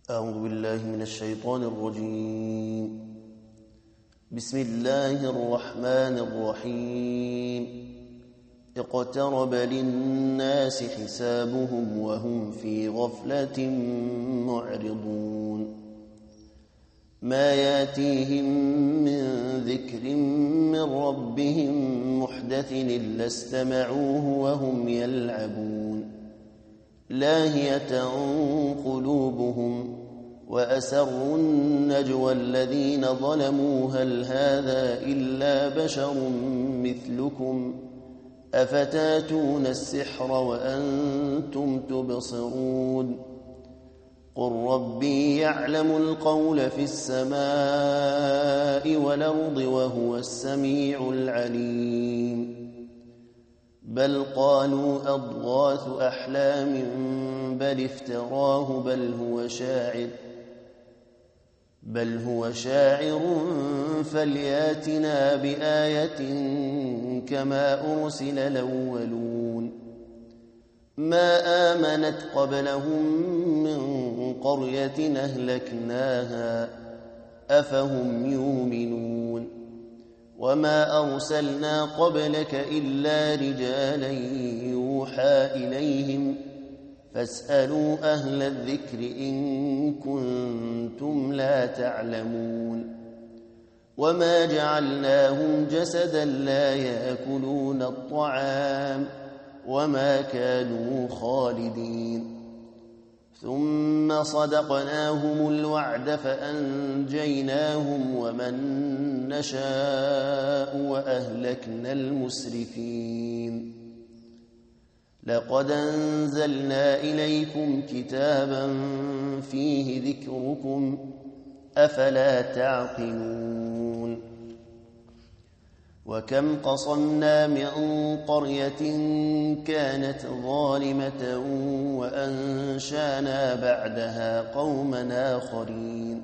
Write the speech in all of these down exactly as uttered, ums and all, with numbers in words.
أعوذ بالله من الشيطان الرجيم. بسم الله الرحمن الرحيم. اقترب للناس حسابهم وهم في غفلة معرضون. ما ياتيهم من ذكر من ربهم محدث إلا استمعوه وهم يلعبون. لاهية قلوبهم وأسروا النجوى الذين ظلموا هل هذا إلا بشر مثلكم أفتاتون السحر وأنتم تبصرون. قل ربي يعلم القول في السماء والأرض وهو السميع العليم. بل قالوا أضغاث أحلام بل افتراه بل هو شاعر بل هو شاعر فلياتنا بآية كما أرسل الأولون. ما آمنت قبلهم من قرية أهلكناها أفهم يؤمنون. وما أرسلنا قبلك إلا رجالا يوحى إليهم فاسألوا أهل الذكر إن كنتم لا تعلمون. وما جعلناهم جسدا لا يأكلون الطعام وما كانوا خالدين. ثم صدقناهم الوعد فأنجيناهم ومن نشاء وأهلكنا المسرفين. لقد أنزلنا إليكم كتابا فيه ذكركم أفلا تعقلون. وكم قصمنا من قرية كانت ظالمة وأنشانا بعدها قوما آخرين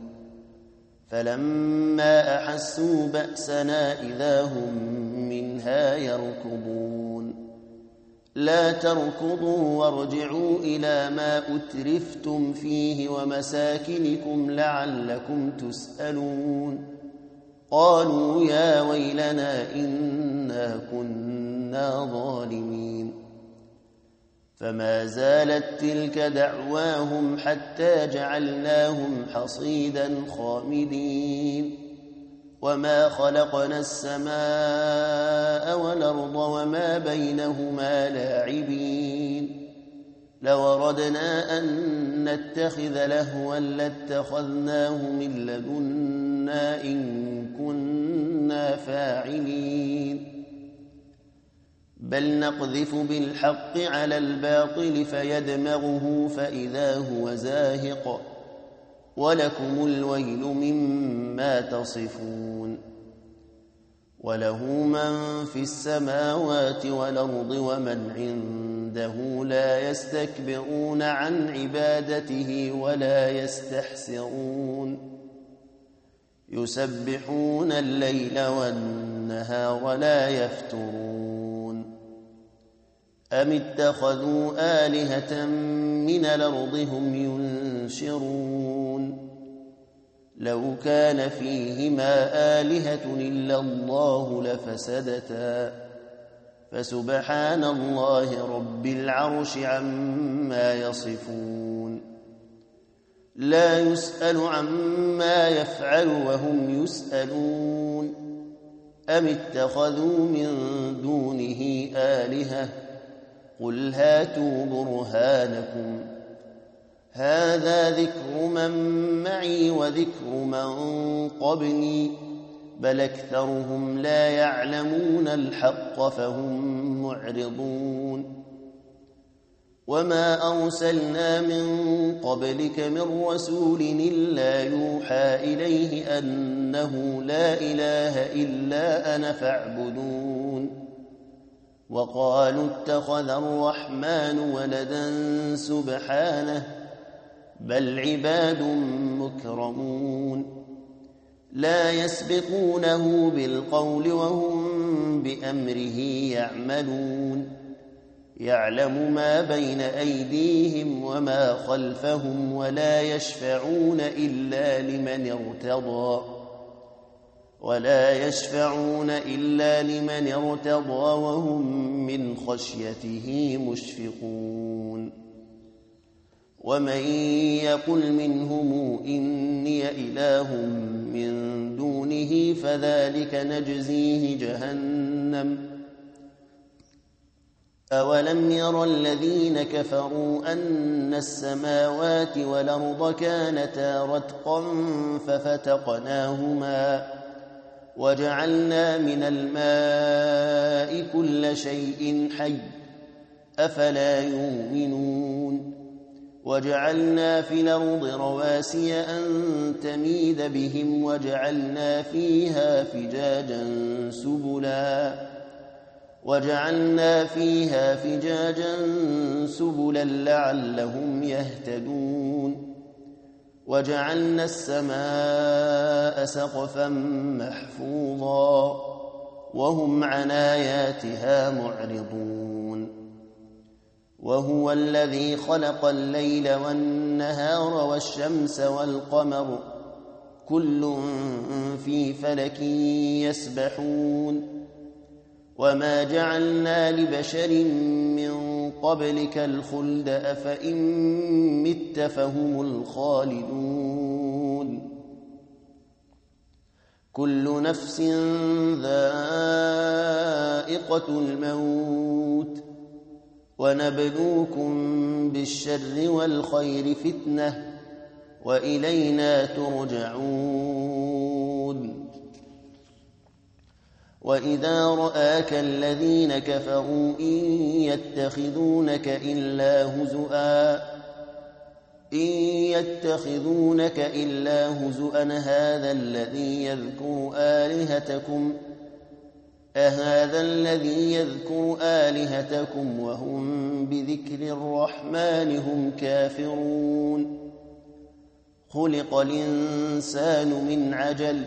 فلما أحسوا بأسنا إذا هم منها يركضون. لا تركضوا وارجعوا إلى ما أترفتم فيه ومساكنكم لعلكم تسألون. قالوا يا ويلنا إنا كنا ظالمين. فما زالت تلك دعواهم حتى جعلناهم حصيدا خامدين. وما خلقنا السماء والأرض وما بينهما لاعبين. لو أردنا أن نتخذ لهوا لاتخذناه من لدنا إن كنا فاعلين. بل نقذف بالحق على الباطل فيدمغه فإذا هو زاهق ولكم الويل مما تصفون. وله من في السماوات والأرض ومن عنده لا يستكبرون عن عبادته ولا يستحسرون. يسبحون الليل والنهار لا يفترون. أم اتخذوا آلهة من الأرض هم ينشرون. لو كان فيهما آلهة إلا الله لفسدتا فسبحان الله رب العرش عما يصفون. لا يسأل عما يفعل وهم يسألون. أم اتخذوا من دونه آلهة قل هاتوا برهانكم هذا ذكر من معي وذكر من قبلي بل أكثرهم لا يعلمون الحق فهم معرضون. وما أرسلنا من قبلك من رسول إلا يوحى إليه أنه لا إله إلا أنا فاعبدون. وقالوا اتخذ الرحمن ولدا سبحانه بل عباد مكرمون. لا يسبقونه بالقول وهم بأمره يعملون. يعلم ما بين أيديهم وما خلفهم ولا يشفعون إلا لمن ارتضى ولا يشفعون إلا لمن ارتضى وهم من خشيته مشفقون ومن يقل منهم إني إله من دونه فذلك نجزيه جهنم أولم ير الذين كفروا أن السماوات والأرض كانتا رتقا ففتقناهما وجعلنا من الماء كل شيء حي أفلا يؤمنون وجعلنا في الأرض رواسي أن تميد بهم وجعلنا فيها فجاجا سبلا وجعلنا فيها فجاجا سبلا لعلهم يهتدون وجعلنا السماء سقفا محفوظا وهم عن آياتها معرضون وهو الذي خلق الليل والنهار والشمس والقمر كل في فلك يسبحون وما جعلنا لبشر من قبلك الخلد أفإن مت فهم الخالدون كل نفس ذائقة الموت ونبلوكم بالشر والخير فتنة وإلينا ترجعون وإذا رآك الذين كفروا إن يتخذونك إلا هزؤا إن يتخذونك إلا هزؤا هذا الذي يذكر آلهتكم أهذا الذي يذكر آلهتكم وهم بذكر الرحمن هم كافرون خلق الإنسان من عجل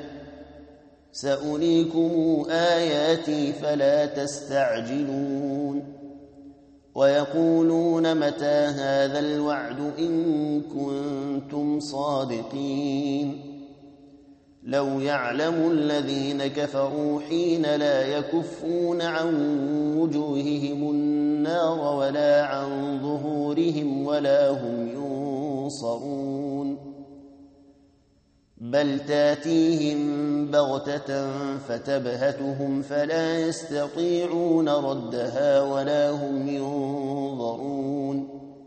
سأريكم آياتي فلا تستعجلون ويقولون متى هذا الوعد إن كنتم صادقين لو يعلم الذين كفروا حين لا يكفون عن وجوههم النار ولا عن ظهورهم ولا هم ينصرون بل تاتيهم بغتة فتبهتهم فلا يستطيعون ردها ولا هم ينظرون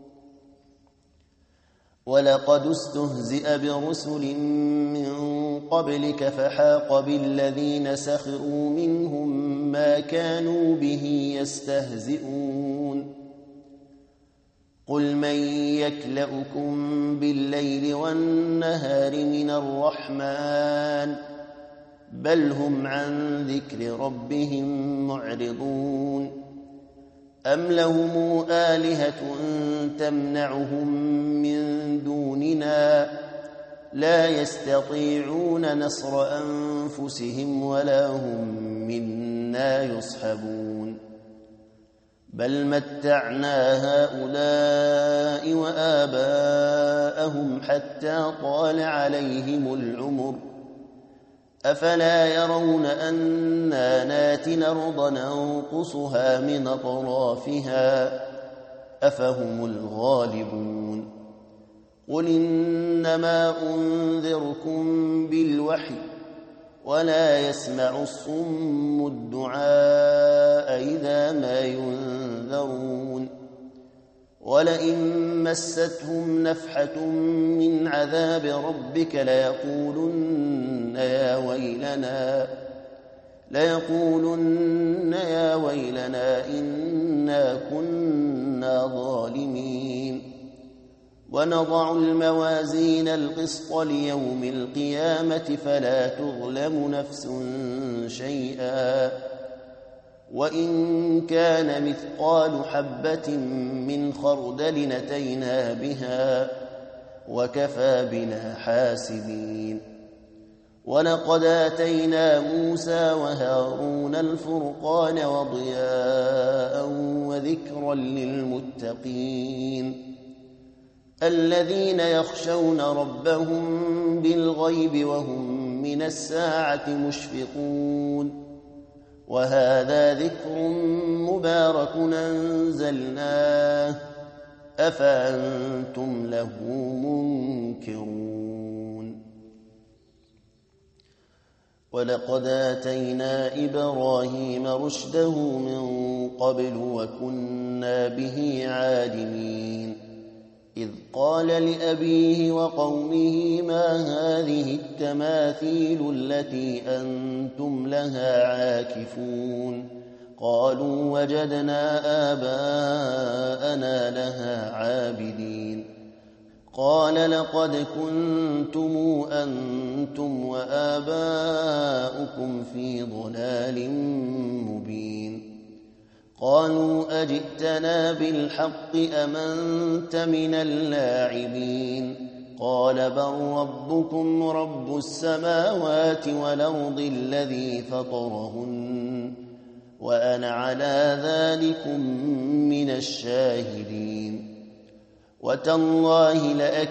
ولقد استهزئ برسل من قبلك فحاق بالذين سخروا منهم ما كانوا به يستهزئون قل من يكلؤكم بالليل والنهار من الرحمن بل هم عن ذكر ربهم معرضون أم لهم آلهة تمنعهم من دوننا لا يستطيعون نصر أنفسهم ولا هم منا يصحبون بل متعنا هؤلاء وآباءهم حتى طال عليهم العمر أفلا يرون أنا ناتي الأرض ننقصها من أطرافها أفهم الغالبون قل إنما أنذركم بالوحي ولا يسمع الصم الدعاء إذا ما ينذرون ولئن مستهم نفحة من عذاب ربك ليقولن يا ويلنا ليقولن يا ويلنا إنا كنا ظالمين ونضع الموازين القسط ليوم القيامة فلا تظلم نفس شيئا وإن كان مثقال حبة من خردل أتينا بها وكفى بنا حاسبين ولقد آتينا موسى وهارون الفرقان وضياء وذكرا وذكرا للمتقين الذين يخشون ربهم بالغيب وهم من الساعة مشفقون وهذا ذكر مبارك أنزلناه أفأنتم له منكرون ولقد آتينا إبراهيم رشده من قبل وكنا به عالمين إذ قال لأبيه وقومه ما هذه التماثيل التي أنتم لها عاكفون قالوا وجدنا آباءنا لها عابدين قال لقد كنتم أنتم وآباؤكم في ضلال مبين قالوا أجئتنا بالحق أم أنت من اللاعبين قال بل ربكم رب السماوات والأرض الذي فطرهن وأنا على ذلكم من الشاهدين وتالله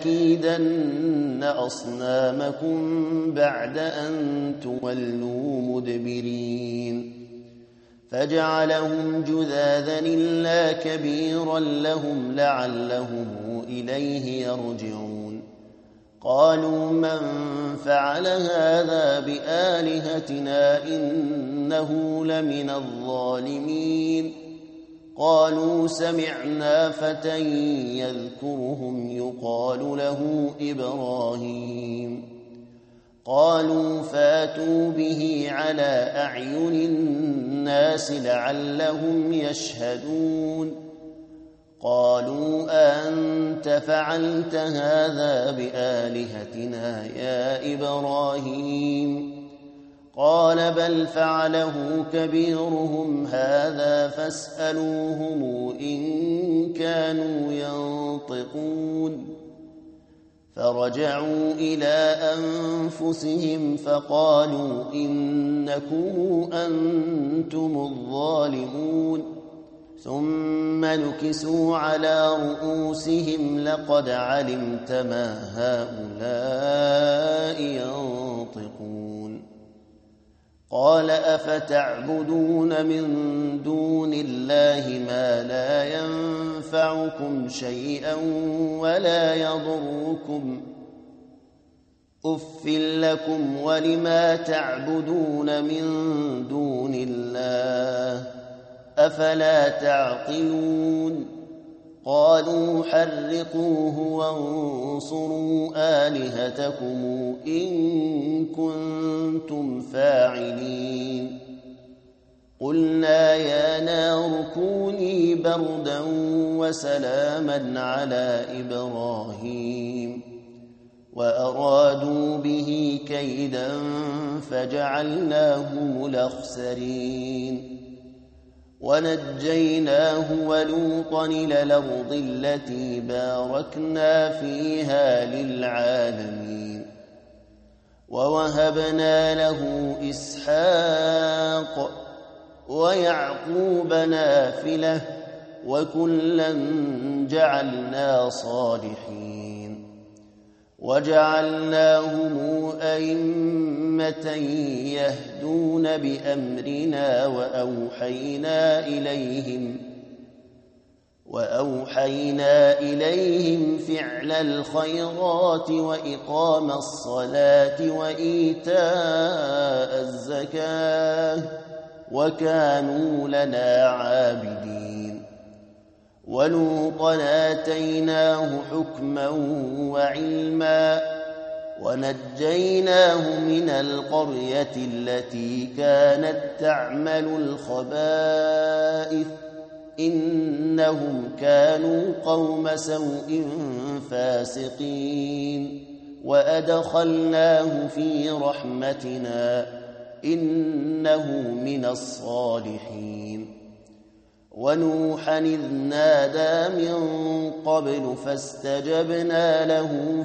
لأكيدن أصنامكم بعد أن تولوا مدبرين فجعلهم جذاذا إلا كبيرا لهم لعلهم إليه يرجعون قالوا من فعل هذا بآلهتنا إنه لمن الظالمين قالوا سمعنا فتى يذكرهم يقال له إبراهيم قالوا فاتوا به على أعين الناس لعلهم يشهدون قالوا أنت فعلت هذا بآلهتنا يا إبراهيم قال بل فعله كبيرهم هذا فاسألوهم إن كانوا ينطقون فرجعوا إلى أنفسهم فقالوا إنكم أنتم الظالمون ثم نكسوا على رؤوسهم لقد علمت ما هؤلاء ينطقون قال أفتعبدون من دون الله ما لا ينفعكم شيئا ولا يضركم أف لكم ولما تعبدون من دون الله أفلا تعقلون قالوا حرقوه وانصروا آلهتكم إن كنتم فاعلين قلنا يا نار كوني بردا وسلاما على إبراهيم وأرادوا به كيدا فجعلناهم الأخسرين ونجيناه ولوطا إلى الأرض التي باركنا فيها للعالمين ووهبنا له إسحاق ويعقوب نافلة وكلا جعلنا صالحين وجعلناهم أئمة يهدون بأمرنا وأوحينا إليهم وأوحينا إليهم فعل الخيرات وإقام الصلاة وإيتاء الزكاة وكانوا لنا عابدين ولوطا آتيناه حكما وعلما ونجيناه من القرية التي كانت تعمل الخبائث إنهم كانوا قوم سوء فاسقين وأدخلناه في رحمتنا إنه من الصالحين ونوحا إذ نادى من قبل فاستجبنا له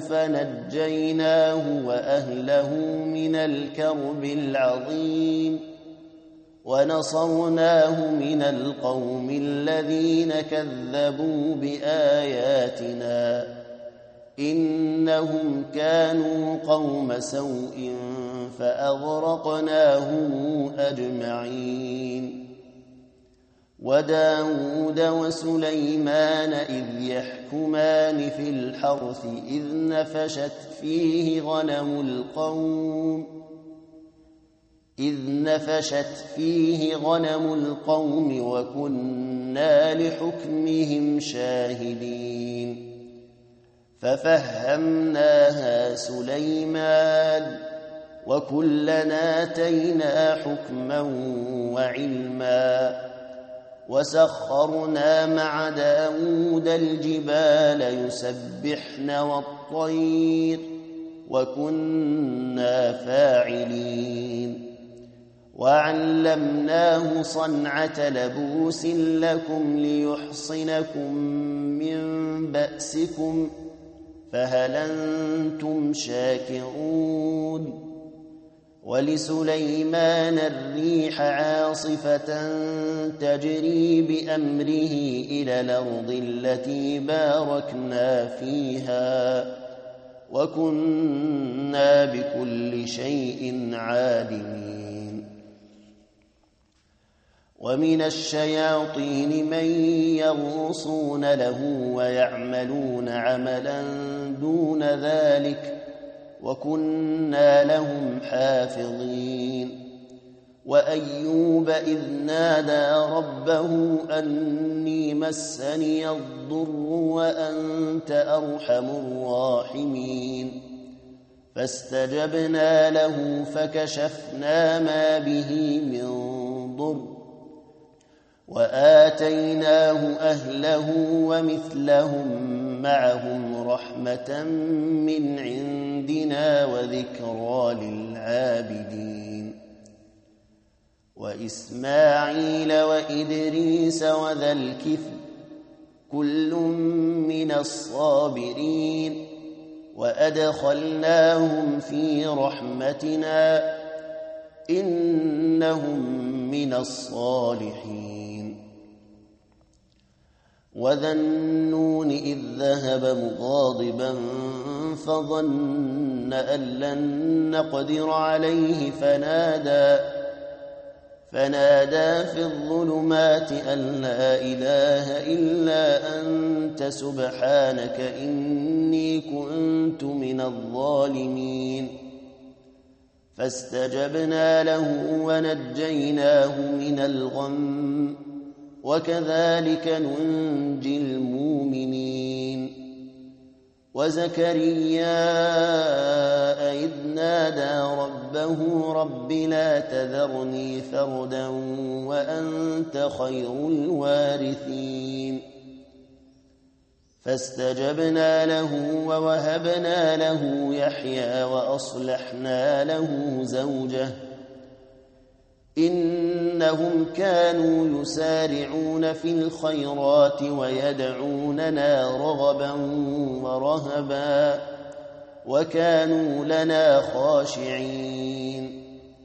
فنجيناه وأهله من الكرب العظيم ونصرناه من القوم الذين كذبوا بآياتنا إنهم كانوا قوم سوء فأغرقناهم أجمعين وداود وسليمان إذ يحكمان في الحرث إذ نفشت فيه غنم القوم إذ نفشت فيه غنم القوم وكنا لحكمهم شاهدين ففهمناها سليمان وكلنا آتينا حكما وعلما وسخرنا مع داود الجبال يسبحن والطير وكنا فاعلين وعلمناه صنعة لبوس لكم ليحصنكم من بأسكم فهل أنتم شاكرون ولسليمان الريح عاصفة تجري بأمره إلى الأرض التي باركنا فيها وكنا بكل شيء عالمين ومن الشياطين من يغوصون له ويعملون عملا دون ذلك وكنا لهم حافظين وأيوب إذ نادى ربه أني مسني الضر وأنت أرحم الراحمين فاستجبنا له فكشفنا ما به من ضر وآتيناه أهله ومثلهم معهم رحمة من عندنا وذكرى للعابدين وإسماعيل وإدريس وذا الكفل كل من الصابرين وأدخلناهم في رحمتنا إنهم من الصالحين وذا النون إذ ذهب مغاضبا فظن أن لن نقدر عليه فنادى فنادى في الظلمات أن لا إله إلا أنت سبحانك إني كنت من الظالمين فاستجبنا له ونجيناه من الغم وكذلك ننجي المؤمنين وزكريا إذ نادى ربه رب لا تذرني فردا وأنت خير الوارثين فاستجبنا له ووهبنا له يحيى وأصلحنا له زوجه إنهم كانوا يسارعون في الخيرات ويدعوننا رغبا ورهبا وكانوا لنا خاشعين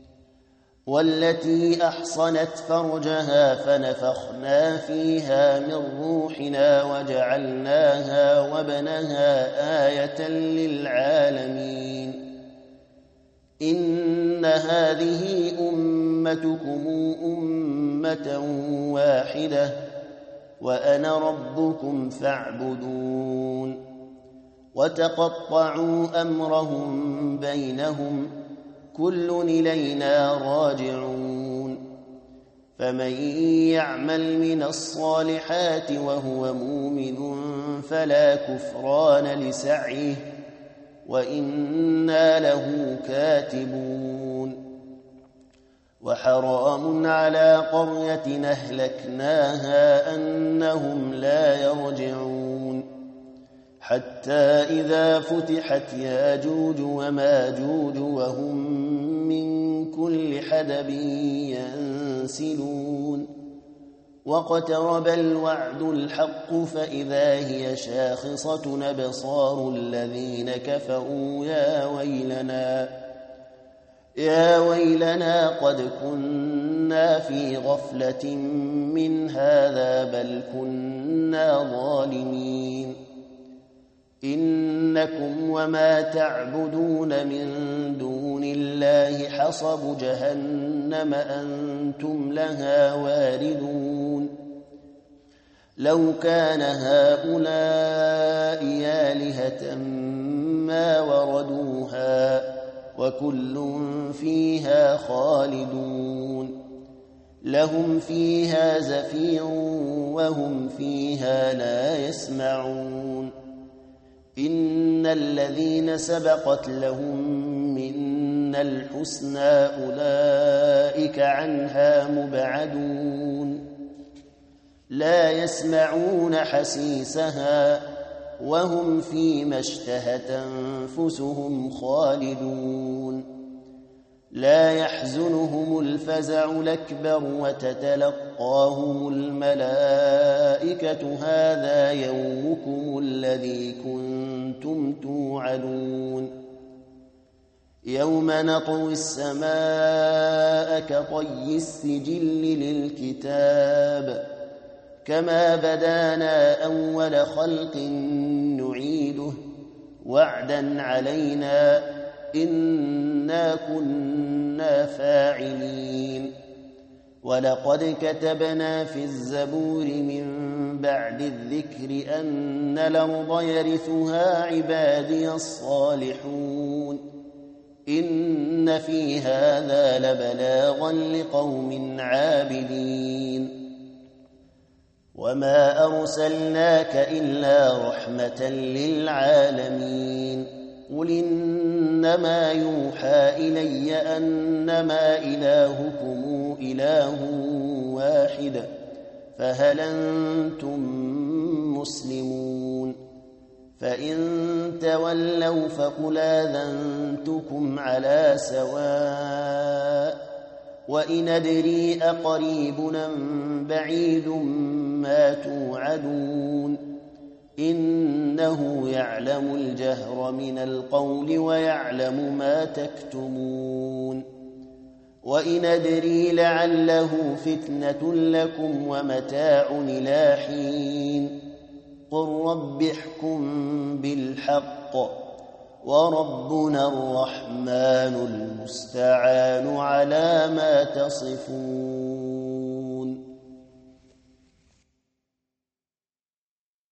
والتي أحصنت فرجها فنفخنا فيها من روحنا وجعلناها وابنها آية للعالمين إن هذه أمتكم أمة واحدة وأنا ربكم فاعبدون وتقطعوا أمرهم بينهم كل إلينا راجعون فمن يعمل من الصالحات وهو مؤمن فلا كفران لسعيه وإنا له كاتبون وحرام على قرية أهلكناها أنهم لا يرجعون حتى إذا فتحت ياجوج وماجوج وهم من كل حدب ينسلون واقترب الوعد الحق فإذا هي شاخصة أبصار الذين كفروا يا ويلنا يا ويلنا قد كنا في غفلة من هذا بل كنا ظالمين إنكم وما تعبدون من دون الله حصب جهنم أنتم لها واردون لو كان هؤلاء آلهة ما وردوها وكل فيها خالدون لهم فيها زفير وهم فيها لا يسمعون إن الذين سبقت لهم منا الحسنى أولئك عنها مبعدون لا يسمعون حسيسها وهم فيما اشتهت أنفسهم خالدون لا يحزنهم الفزع الأكبر وتتلقاهم الملائكة هذا يومكم الذي كنتم توعدون يوم نطوي السماء كطي السجل للكتاب كما بدانا أول خلق نعيده وعدا علينا إنا كنا فاعلين ولقد كتبنا في الزبور من بعد الذكر أن الأرض يرثها عبادي الصالحون إن في هذا لبلاغا لقوم عابدين وما أرسلناك إلا رحمة للعالمين قل إنما يوحى إلي أنما إلهكم إله واحد فهل أنتم مسلمون فإن تولوا فقل آذنتكم على سواء وإن أدري أقريب أم بعيد ما توعدون إنه يعلم الجهر من القول ويعلم ما تكتمون وإن أدري لعله فتنة لكم ومتاع إلى حين قل رب احكم بالحق وربنا الرحمن المستعان على ما تصفون